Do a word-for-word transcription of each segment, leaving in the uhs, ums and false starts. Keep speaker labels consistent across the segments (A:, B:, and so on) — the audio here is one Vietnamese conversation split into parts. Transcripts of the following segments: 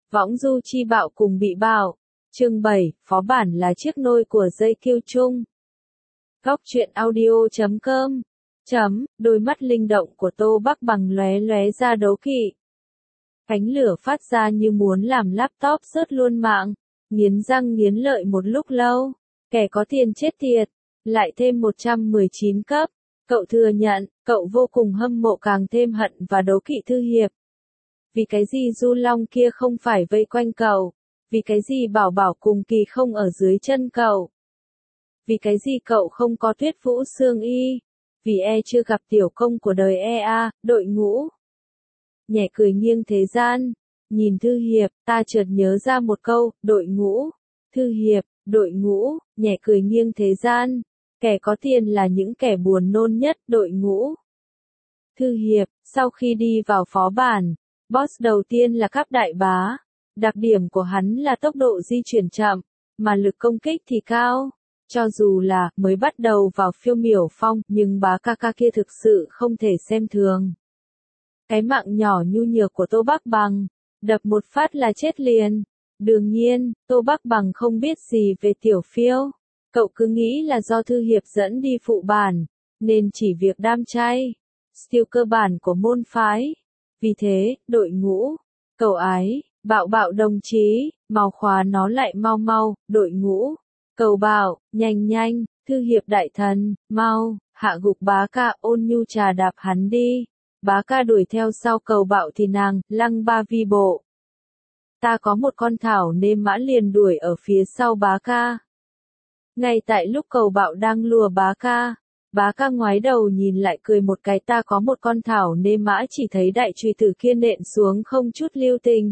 A: Võng du chi bạo cùng bị bạo. Chương bảy, phó bản là chiếc nôi của dây kiêu chung. Góc truyện audio chấm com. Chấm, đôi mắt linh động của Tô Bắc Bằng lóe lóe ra đố kỵ. Cánh lửa phát ra như muốn làm laptop rớt luôn mạng, nghiến răng nghiến lợi một lúc lâu. Kẻ có tiền chết tiệt, lại thêm một trăm mười chín cấp. Cậu thừa nhận, cậu vô cùng hâm mộ càng thêm hận và đố kỵ Thư Hiệp. Vì cái gì Du Long kia không phải vây quanh cậu? Vì cái gì Bảo Bảo cùng Kỳ không ở dưới chân cậu? Vì cái gì cậu không có Tuyết Vũ Sương Y? Vì e chưa gặp tiểu công của đời e a, đội ngũ. Nhẹ cười nghiêng thế gian, nhìn Thư Hiệp, ta chợt nhớ ra một câu, đội ngũ. Thư Hiệp, đội ngũ, nhẹ cười nghiêng thế gian. Kẻ có tiền là những kẻ buồn nôn nhất, đội ngũ. Thư Hiệp, sau khi đi vào phó bản, boss đầu tiên là Cáp Đại Bá. Đặc điểm của hắn là tốc độ di chuyển chậm, mà lực công kích thì cao. Cho dù là mới bắt đầu vào phiêu miểu phong, nhưng bá ca ca kia thực sự không thể xem thường. Cái mạng nhỏ nhu nhược của Tô Bắc Bằng, đập một phát là chết liền. Đương nhiên, Tô Bắc Bằng không biết gì về tiểu phiêu. Cậu cứ nghĩ là do Thư Hiệp dẫn đi phụ bản, nên chỉ việc đam chay. Skill cơ bản của môn phái. Vì thế, đội ngũ, cậu ái, Bạo Bạo đồng chí, mau khóa nó lại mau mau, đội ngũ. Cầu Bạo, nhanh nhanh, Thư Hiệp đại thần, mau, hạ gục bá ca, ôn nhu trà đạp hắn đi. Bá ca đuổi theo sau Cầu Bạo thì nàng, lăng ba vi bộ. Ta có một con thảo nên mã liền đuổi ở phía sau bá ca. Ngay tại lúc Cầu Bạo đang lùa bá ca, bá ca ngoái đầu nhìn lại cười một cái, ta có một con thảo nên mã chỉ thấy đại chùy tử kia nện xuống không chút lưu tình.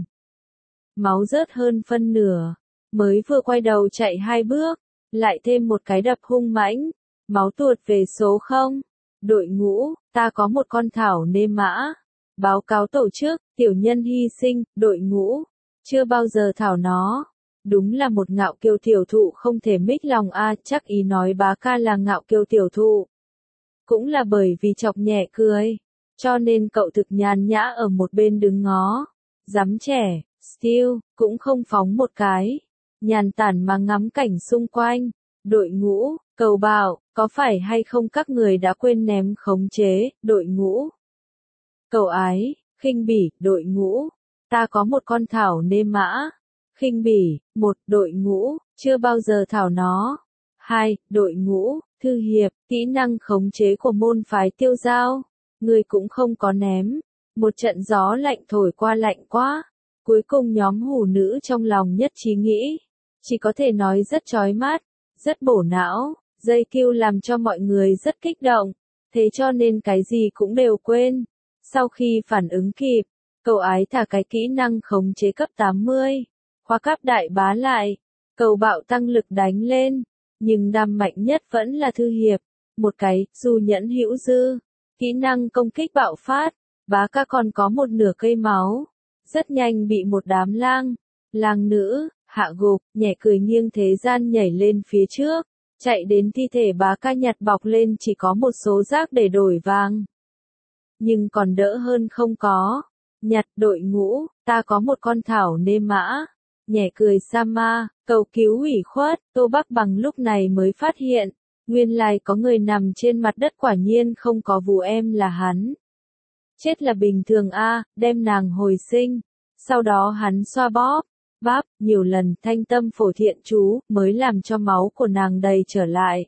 A: Máu rớt hơn phân nửa, mới vừa quay đầu chạy hai bước, lại thêm một cái đập hung mãnh, máu tuột về số không. Đội ngũ, ta có một con thảo nê mã. Báo cáo tổ chức, tiểu nhân hy sinh, đội ngũ. Chưa bao giờ thảo nó. Đúng là một ngạo kiêu tiểu thụ không thể mích lòng a, chắc ý nói bá ca là ngạo kiêu tiểu thụ. Cũng là bởi vì chọc nhẹ cười, cho nên cậu thực nhàn nhã ở một bên đứng ngó. Dám trẻ, Steel, cũng không phóng một cái. Nhàn tản mà ngắm cảnh xung quanh. Đội ngũ, Cầu Bạo, có phải hay không các người đã quên ném khống chế, đội ngũ. Cầu ái, khinh bỉ, đội ngũ. Ta có một con thảo nê mã. Khinh bỉ, một, đội ngũ, chưa bao giờ thảo nó. Hai, đội ngũ, Thư Hiệp, kỹ năng khống chế của môn phái Tiêu Giao. Người cũng không có ném. Một trận gió lạnh thổi qua lạnh quá. Cuối cùng nhóm hủ nữ trong lòng nhất trí nghĩ. Chỉ có thể nói rất chói mắt, rất bổ não, dây kiêu làm cho mọi người rất kích động. Thế cho nên cái gì cũng đều quên. Sau khi phản ứng kịp, Cầu ái thả cái kỹ năng khống chế cấp tám mươi. Khóa Cáp Đại Bá lại. Cầu Bạo tăng lực đánh lên. Nhưng đam mạnh nhất vẫn là Thư Hiệp. Một cái, dù nhẫn hữu dư. Kỹ năng công kích bạo phát. Bá ca còn có một nửa cây máu. Rất nhanh bị một đám lang. Lang nữ, hạ gục, nhẹ cười nghiêng thế gian nhảy lên phía trước. Chạy đến thi thể bá ca nhặt bọc lên chỉ có một số rác để đổi vàng. Nhưng còn đỡ hơn không có. Nhặt đội ngũ, ta có một con thảo nê mã. Nhẹ cười Sama, cầu cứu ủy khuất, Tô Bắc Bằng lúc này mới phát hiện. Nguyên lai có người nằm trên mặt đất, quả nhiên không có vú em là hắn. Chết là bình thường a, đem nàng hồi sinh. Sau đó hắn xoa bóp, bắp, nhiều lần thanh tâm phổ thiện chú, mới làm cho máu của nàng đầy trở lại.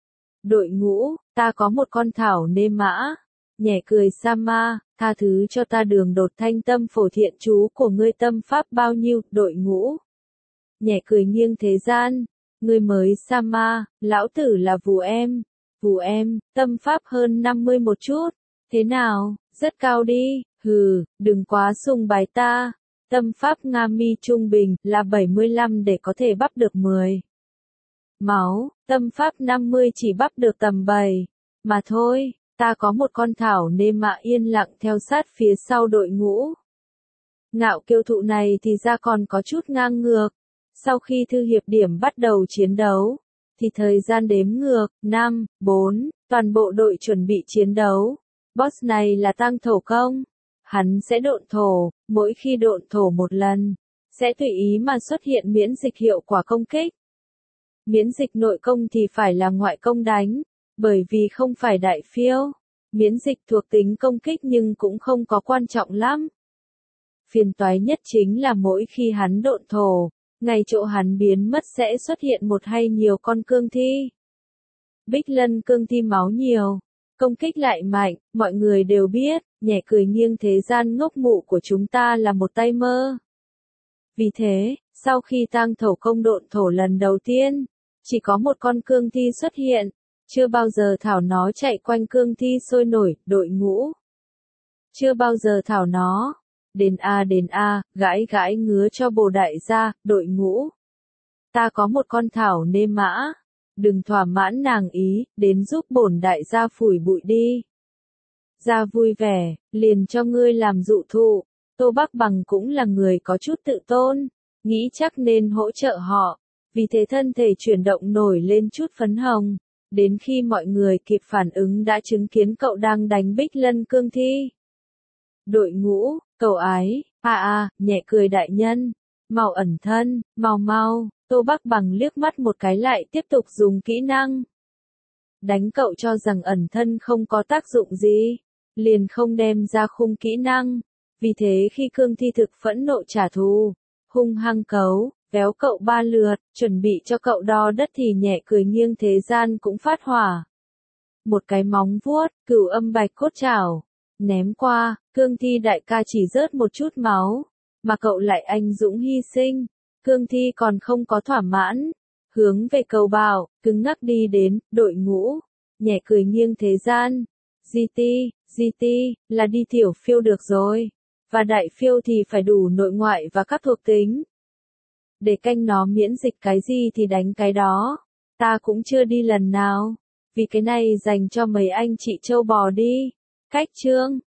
A: Đội ngũ, ta có một con thảo nê mã. Nhẹ cười Sama, tha thứ cho ta đường đột thanh tâm phổ thiện chú của ngươi tâm pháp bao nhiêu, đội ngũ. Nhẹ cười nghiêng thế gian, ngươi mới Sama, lão tử là vú em. Vú em, tâm pháp hơn năm mươi một chút. Thế nào, rất cao đi, hừ, đừng quá sùng bái ta. Tâm pháp Nga mi trung bình là bảy mươi lăm để có thể bắp được mười. Máu, tâm pháp năm mươi chỉ bắp được tầm bảy. Mà thôi, ta có một con thảo nê mã yên lặng theo sát phía sau đội ngũ. Ngạo kiêu thụ này thì ra còn có chút ngang ngược. Sau khi Thư Hiệp điểm bắt đầu chiến đấu, thì thời gian đếm ngược, năm, bốn, toàn bộ đội chuẩn bị chiến đấu. Boss này là tăng thổ công. Hắn sẽ độn thổ, mỗi khi độn thổ một lần, sẽ tùy ý mà xuất hiện miễn dịch hiệu quả công kích. Miễn dịch nội công thì phải là ngoại công đánh, bởi vì không phải đại phiêu. Miễn dịch thuộc tính công kích nhưng cũng không có quan trọng lắm. Phiền toái nhất chính là mỗi khi hắn độn thổ, ngay chỗ hắn biến mất sẽ xuất hiện một hay nhiều con cương thi. Bích Lân cương thi máu nhiều, công kích lại mạnh, mọi người đều biết, nhẹ cười nghiêng thế gian ngốc mụ của chúng ta là một tay mơ. Vì thế, sau khi tang thổ công độn thổ lần đầu tiên, chỉ có một con cương thi xuất hiện, chưa bao giờ thảo nó chạy quanh cương thi sôi nổi, đội ngũ. Chưa bao giờ thảo nó, đến a đến a, gãi gãi ngứa cho bồ đại gia, đội ngũ. Ta có một con thảo nê mã, đừng thỏa mãn nàng ý, đến giúp bổn đại gia phủi bụi đi. Gia vui vẻ, liền cho ngươi làm dụ thụ. Tô Bắc Bằng cũng là người có chút tự tôn, nghĩ chắc nên hỗ trợ họ, vì thế thân thể chuyển động nổi lên chút phấn hồng, đến khi mọi người kịp phản ứng đã chứng kiến cậu đang đánh Bích Lân cương thi. Đội ngũ, cậu ái, a a, nhẹ cười đại nhân, mau ẩn thân, mau mau, Tô Bắc Bằng liếc mắt một cái lại tiếp tục dùng kỹ năng. Đánh cậu cho rằng ẩn thân không có tác dụng gì, liền không đem ra khung kỹ năng. Vì thế khi cương thi thực phẫn nộ trả thù, hung hăng cấu, véo cậu ba lượt, chuẩn bị cho cậu đo đất thì nhẹ cười nghiêng thế gian cũng phát hỏa. Một cái móng vuốt, cửu âm bạch cốt chảo, ném qua, cương thi đại ca chỉ rớt một chút máu, mà cậu lại anh dũng hy sinh, cương thi còn không có thỏa mãn, hướng về cầu bảo, cứng ngắc đi đến, đội ngũ, nhẹ cười nghiêng thế gian, giê tê, giê tê, là đi tiểu phiêu được rồi. Và đại phiêu thì phải đủ nội ngoại và các thuộc tính. Để canh nó miễn dịch cái gì thì đánh cái đó. Ta cũng chưa đi lần nào. Vì cái này dành cho mấy anh chị châu bò đi. Cách chương.